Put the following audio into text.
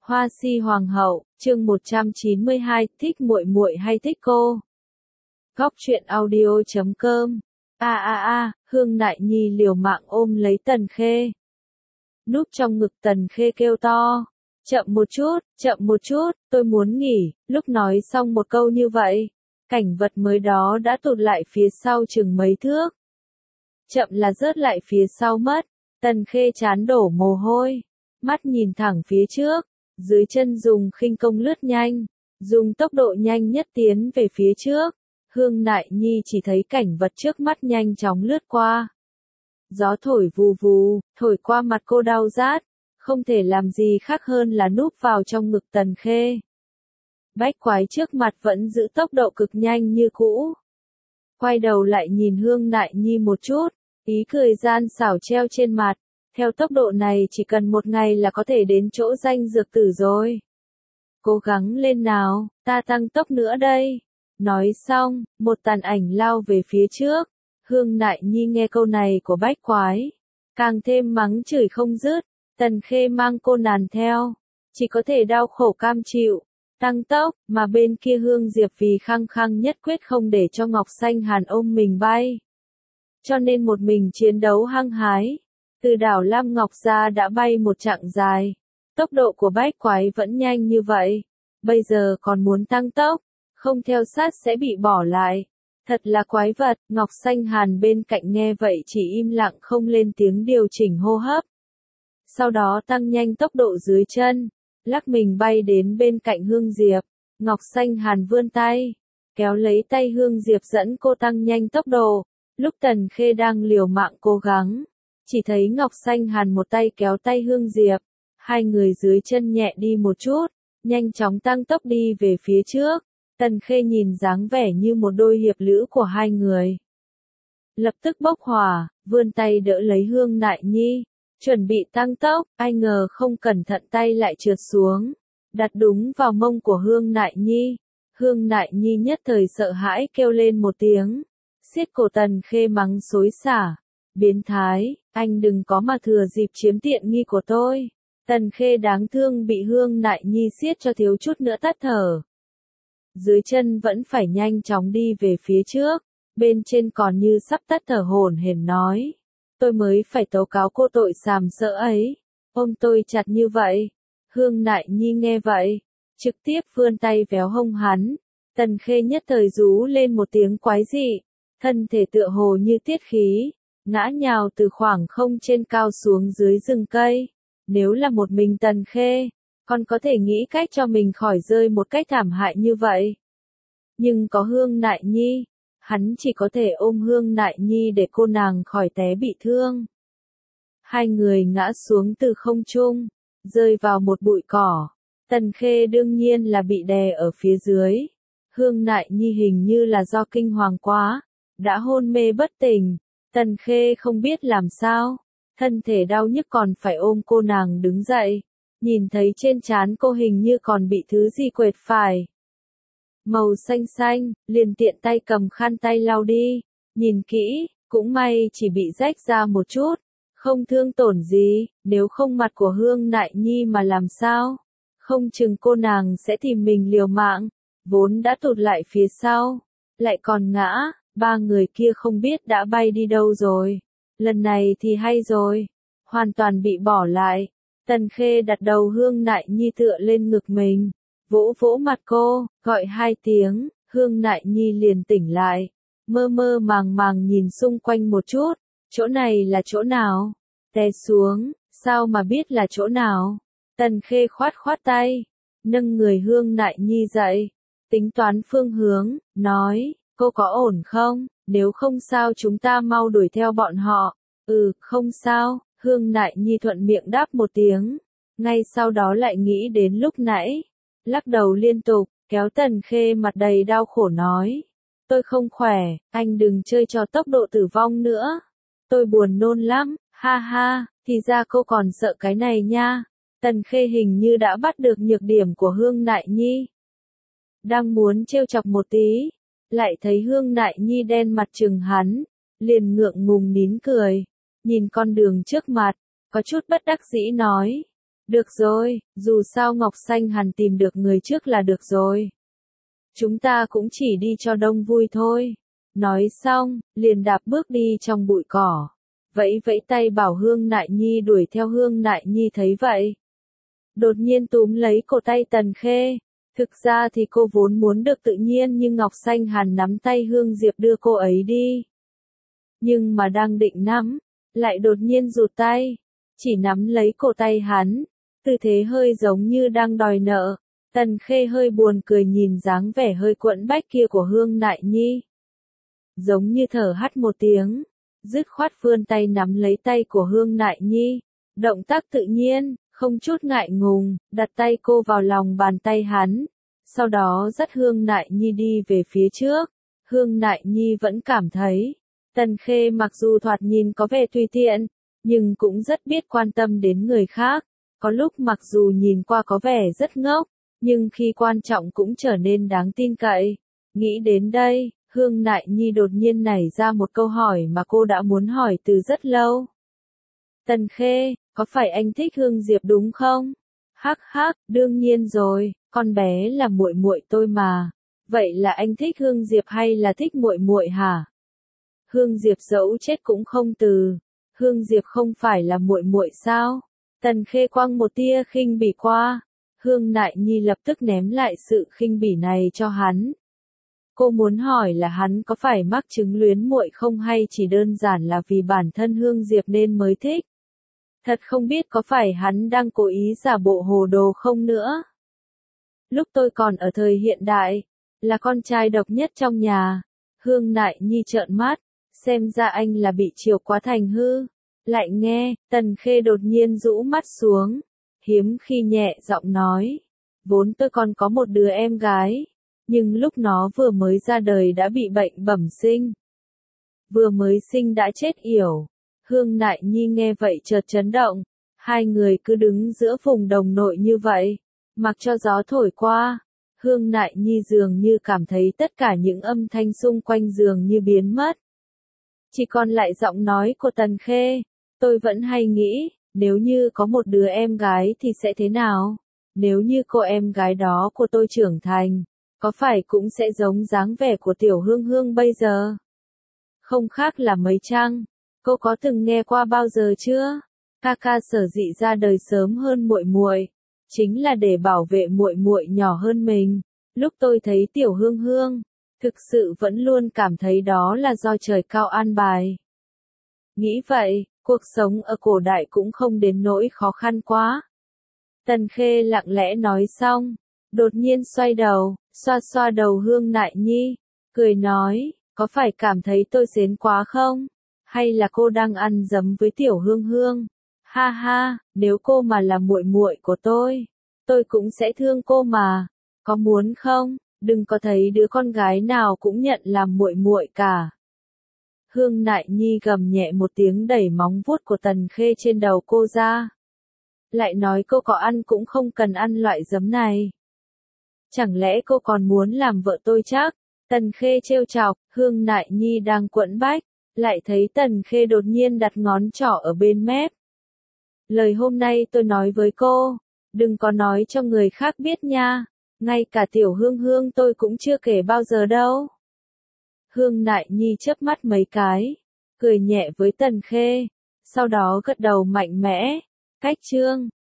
Hoa si hoàng hậu, chương 192, thích muội muội hay thích cô? Góc truyện audio.com. Hương Nại Nhi liều mạng ôm lấy Tần Khê. Núp trong ngực Tần Khê kêu to. Chậm một chút, tôi muốn nghỉ. Lúc nói xong một câu như vậy, cảnh vật mới đó đã tụt lại phía sau chừng mấy thước. Chậm là rớt lại phía sau mất. Tần Khê trán đổ mồ hôi, mắt nhìn thẳng phía trước, dưới chân dùng khinh công lướt nhanh, dùng tốc độ nhanh nhất tiến về phía trước. Hương Nại Nhi chỉ thấy cảnh vật trước mắt nhanh chóng lướt qua. Gió thổi vù vù, thổi qua mặt cô đau rát, không thể làm gì khác hơn là núp vào trong ngực Tần Khê. Bách Quái trước mặt vẫn giữ tốc độ cực nhanh như cũ. Quay đầu lại nhìn Hương Nại Nhi một chút, ý cười gian xảo treo trên mặt. Theo tốc độ này chỉ cần một ngày là có thể đến chỗ danh dược tử rồi. Cố gắng lên nào, ta tăng tốc nữa đây. Nói xong, một tàn ảnh lao về phía trước. Hương Nại Nhi nghe câu này của Bách Quái, càng thêm mắng chửi không dứt. Tần Khê mang cô nàng theo, chỉ có thể đau khổ cam chịu, tăng tốc, mà bên kia Hương Diệp vì khăng khăng nhất quyết không để cho Ngọc Xanh Hàn ôm mình bay. Cho nên một mình chiến đấu hăng hái. Từ đảo Lam Ngọc ra đã bay một chặng dài. Tốc độ của Bách Quái vẫn nhanh như vậy. Bây giờ còn muốn tăng tốc, không theo sát sẽ bị bỏ lại. Thật là quái vật. Ngọc Xanh Hàn bên cạnh nghe vậy chỉ im lặng không lên tiếng điều chỉnh hô hấp. Sau đó tăng nhanh tốc độ dưới chân, lắc mình bay đến bên cạnh Hương Diệp. Ngọc Xanh Hàn vươn tay, kéo lấy tay Hương Diệp dẫn cô tăng nhanh tốc độ. Lúc Tần Khê đang liều mạng cố gắng, chỉ thấy Ngọc Xanh Hàn một tay kéo tay Hương Diệp, hai người dưới chân nhẹ đi một chút, nhanh chóng tăng tốc đi về phía trước. Tần Khê nhìn dáng vẻ như một đôi hiệp lữ của hai người, lập tức bốc hỏa, vươn tay đỡ lấy Hương Nại Nhi, chuẩn bị tăng tốc, ai ngờ không cẩn thận tay lại trượt xuống, đặt đúng vào mông của Hương Nại Nhi. Hương Nại Nhi nhất thời sợ hãi kêu lên một tiếng, siết cổ Tần Khê mắng xối xả. Biến thái, anh đừng có mà thừa dịp chiếm tiện nghi của tôi. Tần Khê đáng thương bị Hương Nại Nhi siết cho thiếu chút nữa tắt thở. Dưới chân vẫn phải nhanh chóng đi về phía trước, bên trên còn như sắp tắt thở hổn hển nói. Tôi mới phải tố cáo cô tội sàm sỡ ấy, ôm tôi chặt như vậy. Hương Nại Nhi nghe vậy, trực tiếp vươn tay véo hông hắn. Tần Khê nhất thời rú lên một tiếng quái dị, thân thể tựa hồ như tiết khí, ngã nhào từ khoảng không trên cao xuống dưới rừng cây. Nếu là một mình Tần Khê, còn có thể nghĩ cách cho mình khỏi rơi một cách thảm hại như vậy. Nhưng có Hương Nại Nhi, hắn chỉ có thể ôm Hương Nại Nhi để cô nàng khỏi té bị thương. Hai người ngã xuống từ không trung, rơi vào một bụi cỏ. Tần Khê đương nhiên là bị đè ở phía dưới. Hương Nại Nhi hình như là do kinh hoàng quá, đã hôn mê bất tỉnh. Tần Khê không biết làm sao, thân thể đau nhức còn phải ôm cô nàng đứng dậy, nhìn thấy trên trán cô hình như còn bị thứ gì quệt phải. Màu xanh xanh, liền tiện tay cầm khăn tay lau đi, nhìn kỹ, cũng may chỉ bị rách ra một chút, không thương tổn gì, nếu không mặt của Hương Nại Nhi mà làm sao, không chừng cô nàng sẽ tìm mình liều mạng, vốn đã tụt lại phía sau, lại còn ngã. Ba người kia không biết đã bay đi đâu rồi. Lần này thì hay rồi. Hoàn toàn bị bỏ lại. Tần Khê đặt đầu Hương Nại Nhi tựa lên ngực mình. Vỗ vỗ mặt cô, gọi hai tiếng. Hương Nại Nhi liền tỉnh lại. Mơ mơ màng màng nhìn xung quanh một chút. Chỗ này là chỗ nào? Té xuống, sao mà biết là chỗ nào? Tần Khê khoát khoát tay. Nâng người Hương Nại Nhi dậy. Tính toán phương hướng, nói. Cô có ổn không? Nếu không sao chúng ta mau đuổi theo bọn họ. Không sao, Hương Nại Nhi thuận miệng đáp một tiếng. Ngay sau đó lại nghĩ đến lúc nãy. Lắc đầu liên tục, kéo Tần Khê mặt đầy đau khổ nói. Tôi không khỏe, anh đừng chơi trò tốc độ tử vong nữa. Tôi buồn nôn lắm, ha ha, thì ra cô còn sợ cái này nha. Tần Khê hình như đã bắt được nhược điểm của Hương Nại Nhi. Đang muốn trêu chọc một tí. Lại thấy Hương Nại Nhi đen mặt trừng hắn, liền ngượng ngùng nín cười, nhìn con đường trước mặt, có chút bất đắc dĩ nói, Được rồi, dù sao Ngọc Xanh Hàn tìm được người trước là được rồi. Chúng ta cũng chỉ đi cho đông vui thôi. Nói xong, liền đạp bước đi trong bụi cỏ. Vẫy vẫy tay bảo Hương Nại Nhi đuổi theo. Hương Nại Nhi thấy vậy, đột nhiên túm lấy cổ tay Tần Khê. Thực ra thì cô vốn muốn được tự nhiên nhưng Ngọc Xanh Hàn nắm tay Hương Diệp đưa cô ấy đi. Nhưng mà đang định nắm, lại đột nhiên rụt tay, chỉ nắm lấy cổ tay hắn, tư thế hơi giống như đang đòi nợ. Tần Khê hơi buồn cười nhìn dáng vẻ hơi quẫn bách kia của Hương Nại Nhi. Giống như thở hắt một tiếng, dứt khoát vươn tay nắm lấy tay của Hương Nại Nhi. Động tác tự nhiên, không chút ngại ngùng, đặt tay cô vào lòng bàn tay hắn. Sau đó dắt Hương Nại Nhi đi về phía trước. Hương Nại Nhi vẫn cảm thấy, Tần Khê mặc dù thoạt nhìn có vẻ tùy tiện, nhưng cũng rất biết quan tâm đến người khác. Có lúc mặc dù nhìn qua có vẻ rất ngốc, nhưng khi quan trọng cũng trở nên đáng tin cậy. Nghĩ đến đây, Hương Nại Nhi đột nhiên nảy ra một câu hỏi mà cô đã muốn hỏi từ rất lâu. Tần Khê, có phải anh thích Hương Diệp đúng không? Hắc hắc, đương nhiên rồi, con bé là muội muội tôi mà. Vậy là anh thích Hương Diệp hay là thích muội muội hả? Hương Diệp dẫu chết cũng không từ. Hương Diệp không phải là muội muội sao? Tần Khê quăng một tia khinh bỉ qua. Hương Nại Nhi lập tức ném lại sự khinh bỉ này cho hắn. Cô muốn hỏi là hắn có phải mắc chứng luyến muội không hay chỉ đơn giản là vì bản thân Hương Diệp nên mới thích. Thật không biết có phải hắn đang cố ý giả bộ hồ đồ không nữa. Lúc tôi còn ở thời hiện đại, là con trai độc nhất trong nhà. Hương Nại Nhi trợn mắt, xem ra anh là bị chiều quá thành hư. Lại nghe, Tần Khê đột nhiên rũ mắt xuống, hiếm khi nhẹ giọng nói. Vốn tôi còn có một đứa em gái, nhưng lúc nó vừa mới ra đời đã bị bệnh bẩm sinh. Vừa mới sinh đã chết yểu. Hương Nại Nhi nghe vậy chợt chấn động. Hai người cứ đứng giữa vùng đồng nội như vậy, mặc cho gió thổi qua. Hương Nại Nhi dường như cảm thấy tất cả những âm thanh xung quanh dường như biến mất. Chỉ còn lại giọng nói của Tần Khê. Tôi vẫn hay nghĩ, nếu như có một đứa em gái thì sẽ thế nào? Nếu như cô em gái đó của tôi trưởng thành, có phải cũng sẽ giống dáng vẻ của tiểu Hương Hương bây giờ? Không khác là mấy chăng? Cô có từng nghe qua bao giờ chưa? Kaka sở dĩ ra đời sớm hơn muội muội, chính là để bảo vệ muội muội nhỏ hơn mình. Lúc tôi thấy tiểu Hương Hương, thực sự vẫn luôn cảm thấy đó là do trời cao an bài. Nghĩ vậy, cuộc sống ở cổ đại cũng không đến nỗi khó khăn quá. Tần Khê lặng lẽ nói xong, đột nhiên xoay đầu, xoa xoa đầu Hương Nại Nhi, cười nói, có phải cảm thấy tôi xến quá không? Hay là cô đang ăn dấm với tiểu Hương Hương? Ha ha, nếu cô mà là muội muội của tôi cũng sẽ thương cô mà. Có muốn không? Đừng có thấy đứa con gái nào cũng nhận làm muội muội cả. Hương Nại Nhi gầm nhẹ một tiếng đẩy móng vuốt của Tần Khê trên đầu cô ra. Lại nói cô có ăn cũng không cần ăn loại giấm này. Chẳng lẽ cô còn muốn làm vợ tôi chắc? Tần Khê trêu chọc, Hương Nại Nhi đang quẫn bách, lại thấy Tần Khê đột nhiên đặt ngón trỏ ở bên mép. Lời hôm nay tôi nói với cô, đừng có nói cho người khác biết nha, ngay cả tiểu Hương Hương tôi cũng chưa kể bao giờ đâu. Hương Nại Nhi chớp mắt mấy cái, cười nhẹ với Tần Khê, sau đó gật đầu mạnh mẽ. Cách chương